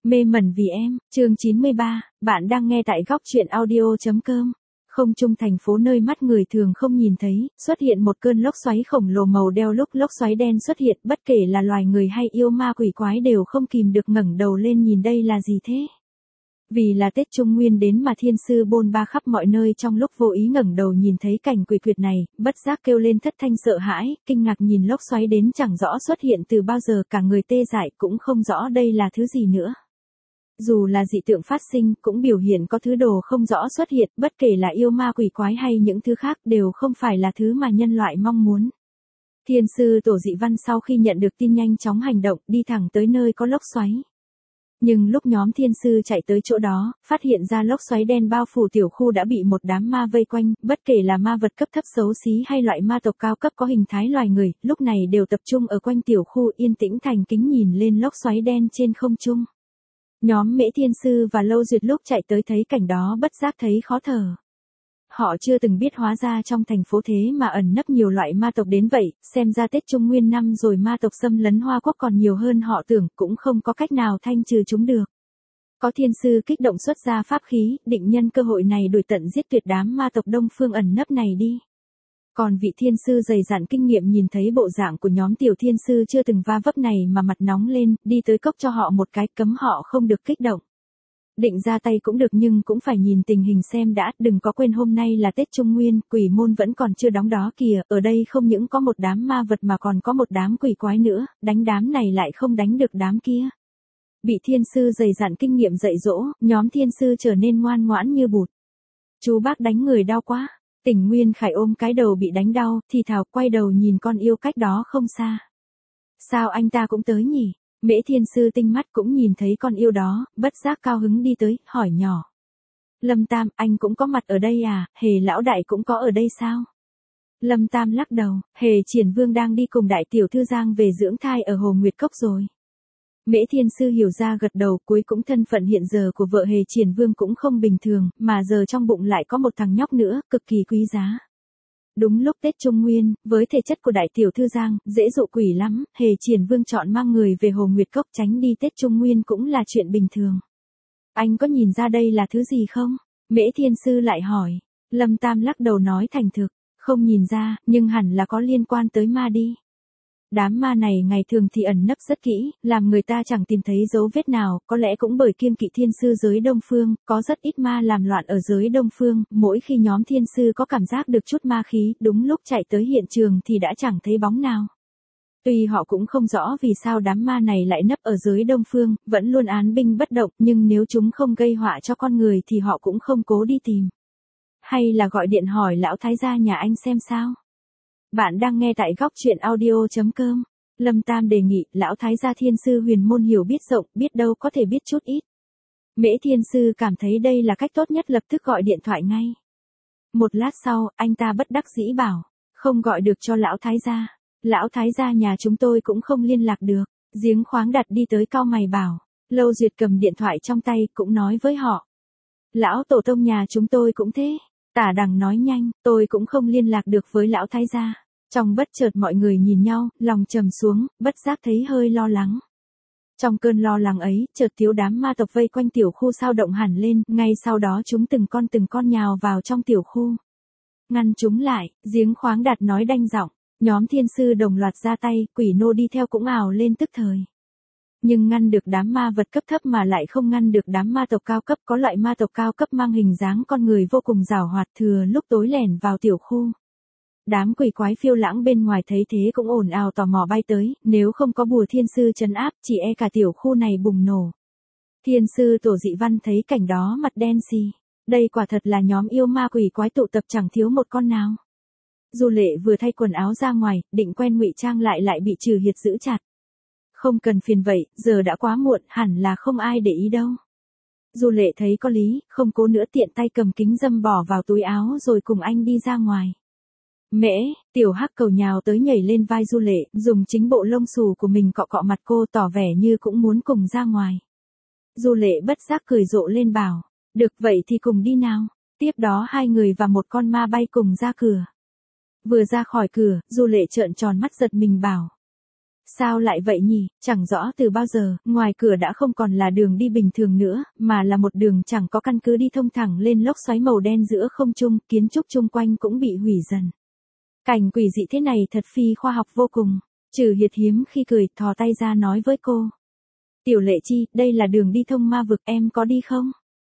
Mê mẩn vì em, chương 93, bạn đang nghe tại góc truyện audio.com. Không trung thành phố nơi mắt người thường không nhìn thấy, xuất hiện một cơn lốc xoáy khổng lồ màu đeo lúc lốc xoáy đen xuất hiện, bất kể là loài người hay yêu ma quỷ quái đều không kìm được ngẩng đầu lên nhìn đây là gì thế. Vì là Tết Trung Nguyên đến mà thiên sư bôn ba khắp mọi nơi trong lúc vô ý ngẩng đầu nhìn thấy cảnh quỷ quyệt này, bất giác kêu lên thất thanh sợ hãi, kinh ngạc nhìn lốc xoáy đến chẳng rõ xuất hiện từ bao giờ, cả người tê dại cũng không rõ đây là thứ gì nữa. Dù là dị tượng phát sinh cũng biểu hiện có thứ đồ không rõ xuất hiện, bất kể là yêu ma quỷ quái hay những thứ khác đều không phải là thứ mà nhân loại mong muốn. Thiên sư Tổ Dị Văn sau khi nhận được tin nhanh chóng hành động, đi thẳng tới nơi có lốc xoáy. Nhưng lúc nhóm thiên sư chạy tới chỗ đó, phát hiện ra lốc xoáy đen bao phủ tiểu khu đã bị một đám ma vây quanh, bất kể là ma vật cấp thấp xấu xí hay loại ma tộc cao cấp có hình thái loài người, lúc này đều tập trung ở quanh tiểu khu yên tĩnh thành kính nhìn lên lốc xoáy đen trên không trung. Nhóm Mễ Thiên Sư và Lâu Duyệt lúc chạy tới thấy cảnh đó bất giác thấy khó thở. Họ chưa từng biết hóa ra trong thành phố thế mà ẩn nấp nhiều loại ma tộc đến vậy, xem ra Tết Trung Nguyên năm rồi ma tộc xâm lấn Hoa Quốc còn nhiều hơn họ tưởng, cũng không có cách nào thanh trừ chúng được. Có thiên sư kích động xuất ra pháp khí, định nhân cơ hội này đuổi tận giết tuyệt đám ma tộc Đông Phương ẩn nấp này đi. Còn vị thiên sư dày dặn kinh nghiệm nhìn thấy bộ dạng của nhóm tiểu thiên sư chưa từng va vấp này mà mặt nóng lên, đi tới cốc cho họ một cái, cấm họ không được kích động. Định ra tay cũng được nhưng cũng phải nhìn tình hình xem đã, đừng có quên hôm nay là Tết Trung Nguyên, quỷ môn vẫn còn chưa đóng đó kìa, ở đây không những có một đám ma vật mà còn có một đám quỷ quái nữa, đánh đám này lại không đánh được đám kia. Bị thiên sư dày dặn kinh nghiệm dạy dỗ, nhóm thiên sư trở nên ngoan ngoãn như bụt. Chú bác đánh người đau quá. Tỉnh Nguyên Khải ôm cái đầu bị đánh đau, thì thào quay đầu nhìn con yêu cách đó không xa. Sao anh ta cũng tới nhỉ? Mễ Thiên Sư tinh mắt cũng nhìn thấy con yêu đó, bất giác cao hứng đi tới, hỏi nhỏ. Lâm Tam, anh cũng có mặt ở đây à, Hề lão đại cũng có ở đây sao? Lâm Tam lắc đầu, Hề Triển Vương đang đi cùng đại tiểu thư Giang về dưỡng thai ở Hồ Nguyệt Cốc rồi. Mễ Thiên Sư hiểu ra gật đầu, cuối cũng thân phận hiện giờ của vợ Hề Triển Vương cũng không bình thường, mà giờ trong bụng lại có một thằng nhóc nữa, cực kỳ quý giá. Đúng lúc Tết Trung Nguyên, với thể chất của đại tiểu thư Giang, dễ dụ quỷ lắm, Hề Triển Vương chọn mang người về Hồ Nguyệt Cốc tránh đi Tết Trung Nguyên cũng là chuyện bình thường. Anh có nhìn ra đây là thứ gì không? Mễ Thiên Sư lại hỏi. Lâm Tam lắc đầu nói thành thực, không nhìn ra, nhưng hẳn là có liên quan tới ma đi. Đám ma này ngày thường thì ẩn nấp rất kỹ, làm người ta chẳng tìm thấy dấu vết nào, có lẽ cũng bởi kiêng kỵ thiên sư giới Đông Phương, có rất ít ma làm loạn ở giới Đông Phương, mỗi khi nhóm thiên sư có cảm giác được chút ma khí, đúng lúc chạy tới hiện trường thì đã chẳng thấy bóng nào. Tuy họ cũng không rõ vì sao đám ma này lại nấp ở giới Đông Phương, vẫn luôn án binh bất động, nhưng nếu chúng không gây họa cho con người thì họ cũng không cố đi tìm. Hay là gọi điện hỏi lão thái gia nhà anh xem sao? Bạn đang nghe tại góc truyện audio.com. Lâm Tam đề nghị, lão thái gia thiên sư huyền môn hiểu biết rộng, biết đâu có thể biết chút ít. Mễ Thiên Sư cảm thấy đây là cách tốt nhất, lập tức gọi điện thoại ngay. Một lát sau, anh ta bất đắc dĩ bảo, không gọi được cho lão thái gia. Lão thái gia nhà chúng tôi cũng không liên lạc được. Giếng Khoáng đặt đi tới cau mày bảo. Lâu Duyệt cầm điện thoại trong tay cũng nói với họ. Lão tổ tông nhà chúng tôi cũng thế. Tả Đằng nói nhanh, tôi cũng không liên lạc được với lão thái gia. Trong bất chợt mọi người nhìn nhau, lòng trầm xuống, bất giác thấy hơi lo lắng. Trong cơn lo lắng ấy, chợt thiếu đám ma tộc vây quanh tiểu khu sao động hẳn lên, ngay sau đó chúng từng con nhào vào trong tiểu khu. Ngăn chúng lại, Giếng Khoáng Đạt nói đanh giọng, nhóm thiên sư đồng loạt ra tay, quỷ nô đi theo cũng ào lên tức thời. Nhưng ngăn được đám ma vật cấp thấp mà lại không ngăn được đám ma tộc cao cấp, có loại ma tộc cao cấp mang hình dáng con người vô cùng giàu hoạt, thừa lúc tối lẻn vào tiểu khu. Đám quỷ quái phiêu lãng bên ngoài thấy thế cũng ồn ào tò mò bay tới, nếu không có bùa thiên sư trấn áp, chỉ e cả tiểu khu này bùng nổ. Thiên sư Tổ Dị Văn thấy cảnh đó mặt đen xì. Đây quả thật là nhóm yêu ma quỷ quái tụ tập chẳng thiếu một con nào. Du Lệ vừa thay quần áo ra ngoài, định quen ngụy trang lại bị Trừ Hiệt giữ chặt. Không cần phiền vậy, giờ đã quá muộn, hẳn là không ai để ý đâu. Du Lệ thấy có lý, không cố nữa tiện tay cầm kính dâm bỏ vào túi áo rồi cùng anh đi ra ngoài. Mễ, tiểu hắc cầu nhào tới nhảy lên vai Du Lệ, dùng chính bộ lông xù của mình cọ cọ mặt cô, tỏ vẻ như cũng muốn cùng ra ngoài. Du Lệ bất giác cười rộ lên bảo, được vậy thì cùng đi nào. Tiếp đó hai người và một con ma bay cùng ra cửa. Vừa ra khỏi cửa, Du Lệ trợn tròn mắt giật mình bảo. Sao lại vậy nhỉ, chẳng rõ từ bao giờ, ngoài cửa đã không còn là đường đi bình thường nữa, mà là một đường chẳng có căn cứ đi thông thẳng lên lốc xoáy màu đen giữa không trung, kiến trúc chung quanh cũng bị hủy dần. Cảnh quỷ dị thế này thật phi khoa học vô cùng. Trừ Hiệt hiếm khi cười, thò tay ra nói với cô. Tiểu Lệ Chi, đây là đường đi thông ma vực, em có đi không?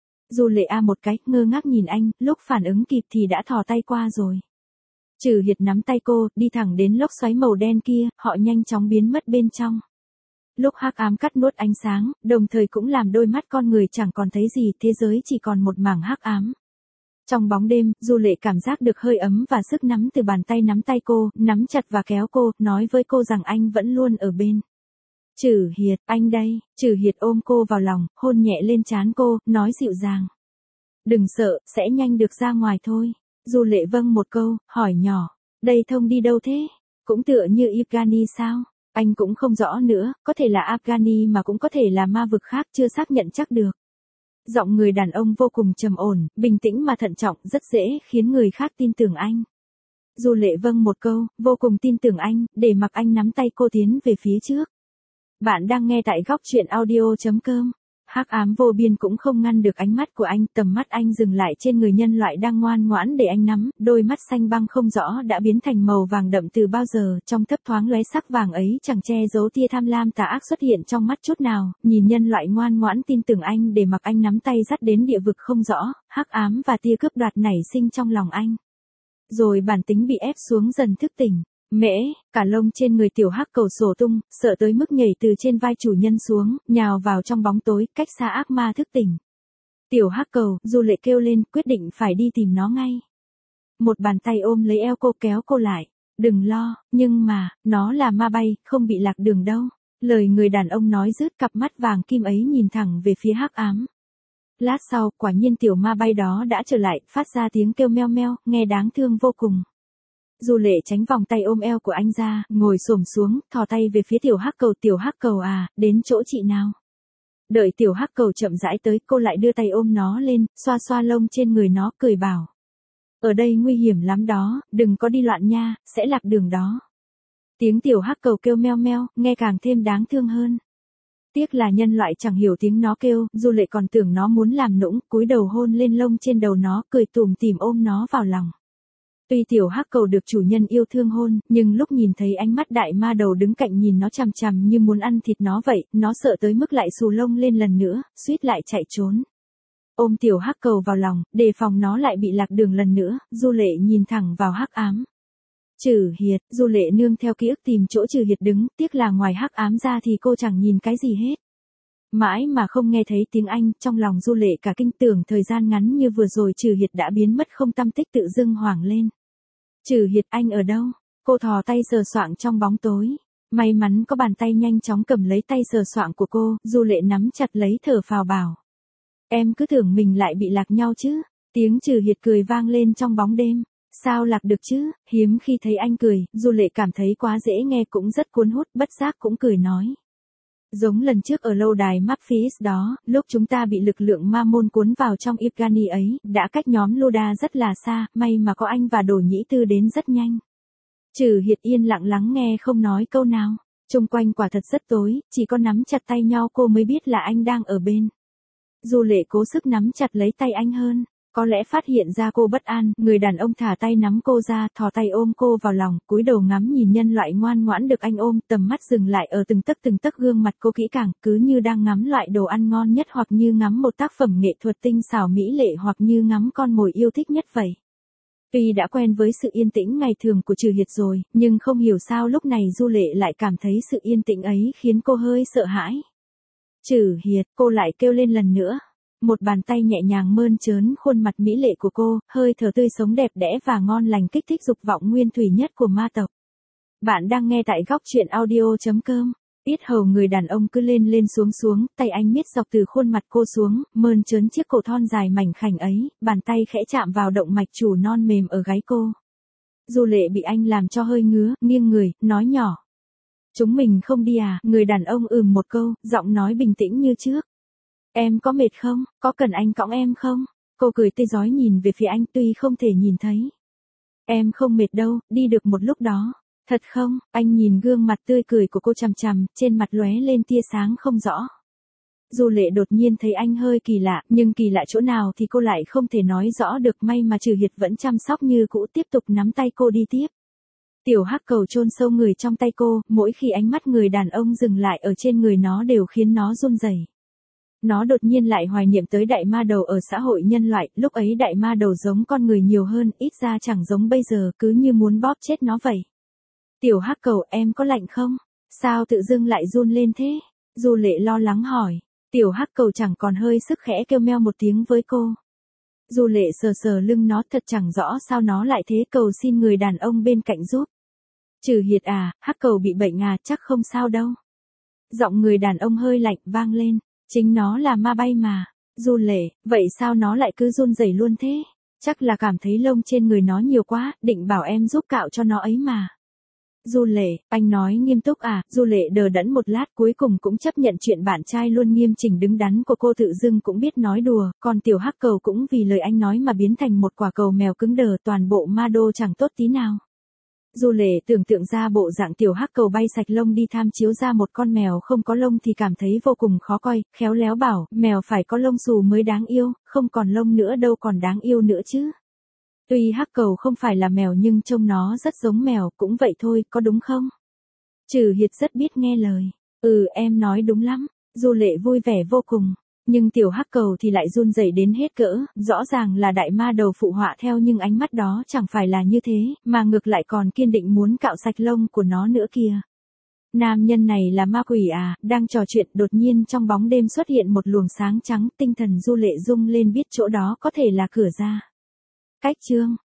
Du Lệ A một cái, ngơ ngác nhìn anh, lúc phản ứng kịp thì đã thò tay qua rồi. Trừ Hiệt nắm tay cô, đi thẳng đến lốc xoáy màu đen kia, họ nhanh chóng biến mất bên trong. Lúc hắc ám cắt nuốt ánh sáng, đồng thời cũng làm đôi mắt con người chẳng còn thấy gì, thế giới chỉ còn một mảng hắc ám. Trong bóng đêm, Du Lệ cảm giác được hơi ấm và sức nắm từ bàn tay nắm tay cô, nắm chặt và kéo cô, nói với cô rằng anh vẫn luôn ở bên. Trừ Hiệt, anh đây. Trừ Hiệt ôm cô vào lòng, hôn nhẹ lên trán cô, nói dịu dàng. Đừng sợ, sẽ nhanh được ra ngoài thôi. Du Lệ vâng một câu, hỏi nhỏ. Đây thông đi đâu thế? Cũng tựa như Afghani sao? Anh cũng không rõ nữa, có thể là Afghani mà cũng có thể là ma vực khác, chưa xác nhận chắc được. Giọng người đàn ông vô cùng trầm ổn, bình tĩnh mà thận trọng, rất dễ khiến người khác tin tưởng anh. Du Lệ vâng một câu, vô cùng tin tưởng anh, để mặc anh nắm tay cô tiến về phía trước. Bạn đang nghe tại góc truyện audio.com. Hắc ám vô biên cũng không ngăn được ánh mắt của anh, tầm mắt anh dừng lại trên người nhân loại đang ngoan ngoãn để anh nắm, đôi mắt xanh băng không rõ đã biến thành màu vàng đậm từ bao giờ, trong thấp thoáng lóe sắc vàng ấy chẳng che giấu tia tham lam tà ác xuất hiện trong mắt chút nào, nhìn nhân loại ngoan ngoãn tin tưởng anh để mặc anh nắm tay dắt đến địa vực không rõ, hắc ám và tia cướp đoạt nảy sinh trong lòng anh. Rồi bản tính bị ép xuống dần thức tỉnh. Mễ, cả lông trên người tiểu hắc cầu sổ tung, sợ tới mức nhảy từ trên vai chủ nhân xuống, nhào vào trong bóng tối, cách xa ác ma thức tỉnh. Tiểu hắc cầu, Du Lệ kêu lên, quyết định phải đi tìm nó ngay. Một bàn tay ôm lấy eo cô kéo cô lại. Đừng lo, nhưng mà, nó là ma bay, không bị lạc đường đâu. Lời người đàn ông nói rứt, cặp mắt vàng kim ấy nhìn thẳng về phía hắc ám. Lát sau, quả nhiên tiểu ma bay đó đã trở lại, phát ra tiếng kêu meo meo, nghe đáng thương vô cùng. Du Lệ tránh vòng tay ôm eo của anh ra, ngồi xổm xuống, thò tay về phía tiểu hắc cầu à, đến chỗ chị nào. Đợi tiểu hắc cầu chậm rãi tới, cô lại đưa tay ôm nó lên, xoa xoa lông trên người nó, cười bảo. Ở đây nguy hiểm lắm đó, đừng có đi loạn nha, sẽ lạc đường đó. Tiếng tiểu hắc cầu kêu meo meo, nghe càng thêm đáng thương hơn. Tiếc là nhân loại chẳng hiểu tiếng nó kêu, Du Lệ còn tưởng nó muốn làm nũng, cúi đầu hôn lên lông trên đầu nó, cười tủm tỉm ôm nó vào lòng. Tuy tiểu hắc cầu được chủ nhân yêu thương hôn, nhưng lúc nhìn thấy ánh mắt đại ma đầu đứng cạnh nhìn nó chằm chằm như muốn ăn thịt nó vậy, nó sợ tới mức lại xù lông lên lần nữa, suýt lại chạy trốn. Ôm tiểu hắc cầu vào lòng, đề phòng nó lại bị lạc đường lần nữa, Du Lệ nhìn thẳng vào hắc ám. Trừ Hiệt, Du Lệ nương theo ký ức tìm chỗ Trừ Hiệt đứng, tiếc là ngoài hắc ám ra thì cô chẳng nhìn cái gì hết. Mãi mà không nghe thấy tiếng Anh, trong lòng Du Lệ cả kinh, tưởng thời gian ngắn như vừa rồi Trừ Hiệt đã biến mất không tăm tích, tự dưng hoảng lên. Trừ Hiệt, anh ở đâu? Cô thò tay sờ soạng trong bóng tối. May mắn có bàn tay nhanh chóng cầm lấy tay sờ soạng của cô, Du Lệ nắm chặt lấy thở phào bảo. Em cứ tưởng mình lại bị lạc nhau chứ. Tiếng Trừ Hiệt cười vang lên trong bóng đêm. Sao lạc được chứ, hiếm khi thấy anh cười, Du Lệ cảm thấy quá dễ nghe cũng rất cuốn hút, bất giác cũng cười nói. Giống lần trước ở lâu đài Memphis đó, lúc chúng ta bị lực lượng ma môn cuốn vào trong Afghani ấy, đã cách nhóm Luda rất là xa, may mà có anh và Đồ Nhĩ Tư đến rất nhanh. Trừ Hiệt yên lặng lắng nghe không nói câu nào. Xung quanh quả thật rất tối, chỉ có nắm chặt tay nhau cô mới biết là anh đang ở bên. Du Lệ cố sức nắm chặt lấy tay anh hơn. Có lẽ phát hiện ra cô bất an, người đàn ông thả tay nắm cô ra, thò tay ôm cô vào lòng, cúi đầu ngắm nhìn nhân loại ngoan ngoãn được anh ôm, tầm mắt dừng lại ở từng tấc gương mặt cô kỹ càng, cứ như đang ngắm loại đồ ăn ngon nhất, hoặc như ngắm một tác phẩm nghệ thuật tinh xảo mỹ lệ, hoặc như ngắm con mồi yêu thích nhất vậy. Tuy đã quen với sự yên tĩnh ngày thường của Trừ Hiệt rồi, nhưng không hiểu sao lúc này Du Lệ lại cảm thấy sự yên tĩnh ấy khiến cô hơi sợ hãi. Trừ Hiệt, cô lại kêu lên lần nữa. Một bàn tay nhẹ nhàng mơn trớn khuôn mặt mỹ lệ của cô, hơi thở tươi sống đẹp đẽ và ngon lành kích thích dục vọng nguyên thủy nhất của ma tộc. Bạn đang nghe tại góc truyện audio.com. Yết hầu người đàn ông cứ lên lên xuống xuống, tay anh miết dọc từ khuôn mặt cô xuống, mơn trớn chiếc cổ thon dài mảnh khảnh ấy, bàn tay khẽ chạm vào động mạch chủ non mềm ở gáy cô. Du Lệ bị anh làm cho hơi ngứa, nghiêng người, nói nhỏ. Chúng mình không đi à, người đàn ông một câu, giọng nói bình tĩnh như trước. Em có mệt không, có cần anh cõng em không? Cô cười tươi rói nhìn về phía anh tuy không thể nhìn thấy. Em không mệt đâu, đi được một lúc đó. Thật không? Anh nhìn gương mặt tươi cười của cô chằm chằm, trên mặt lóe lên tia sáng không rõ. Du Lệ đột nhiên thấy anh hơi kỳ lạ, nhưng kỳ lạ chỗ nào thì cô lại không thể nói rõ được, may mà Trừ Hiệt vẫn chăm sóc như cũ tiếp tục nắm tay cô đi tiếp. Tiểu hắc cầu chôn sâu người trong tay cô, mỗi khi ánh mắt người đàn ông dừng lại ở trên người nó đều khiến nó run rẩy. Nó đột nhiên lại hoài niệm tới đại ma đầu ở xã hội nhân loại, lúc ấy đại ma đầu giống con người nhiều hơn, ít ra chẳng giống bây giờ, cứ như muốn bóp chết nó vậy. Tiểu hắc cầu, em có lạnh không? Sao tự dưng lại run lên thế? Du Lệ lo lắng hỏi. Tiểu hắc cầu chẳng còn hơi sức khẽ kêu meo một tiếng với cô. Du Lệ sờ sờ lưng nó, thật chẳng rõ sao nó lại thế, cầu xin người đàn ông bên cạnh giúp. Trừ Hiệt à, hắc cầu bị bệnh à, chắc không sao đâu. Giọng người đàn ông hơi lạnh vang lên, chính nó là ma bay mà. Du Lệ, vậy sao nó lại cứ run rẩy luôn thế? Chắc là cảm thấy lông trên người nó nhiều quá, định bảo em giúp cạo cho nó ấy mà. Du Lệ, anh nói nghiêm túc à? Du Lệ đờ đẫn một lát, cuối cùng cũng chấp nhận chuyện bạn trai luôn nghiêm chỉnh đứng đắn của cô tự dưng cũng biết nói đùa, còn tiểu hắc cầu cũng vì lời anh nói mà biến thành một quả cầu mèo cứng đờ, toàn bộ ma đô chẳng tốt tí nào. Du Lệ tưởng tượng ra bộ dạng tiểu hắc cầu bay sạch lông đi tham chiếu ra một con mèo không có lông thì cảm thấy vô cùng khó coi, khéo léo bảo, mèo phải có lông xù mới đáng yêu, không còn lông nữa đâu còn đáng yêu nữa chứ. Tuy hắc cầu không phải là mèo nhưng trông nó rất giống mèo, cũng vậy thôi, có đúng không? Trừ Hiệt rất biết nghe lời. Em nói đúng lắm. Du Lệ vui vẻ vô cùng. Nhưng tiểu hắc cầu thì lại run rẩy đến hết cỡ, rõ ràng là đại ma đầu phụ họa theo nhưng ánh mắt đó chẳng phải là như thế, mà ngược lại còn kiên định muốn cạo sạch lông của nó nữa kìa. Nam nhân này là ma quỷ à? Đang trò chuyện đột nhiên trong bóng đêm xuất hiện một luồng sáng trắng, tinh thần Du Lệ rung lên biết chỗ đó có thể là cửa ra. Cách chương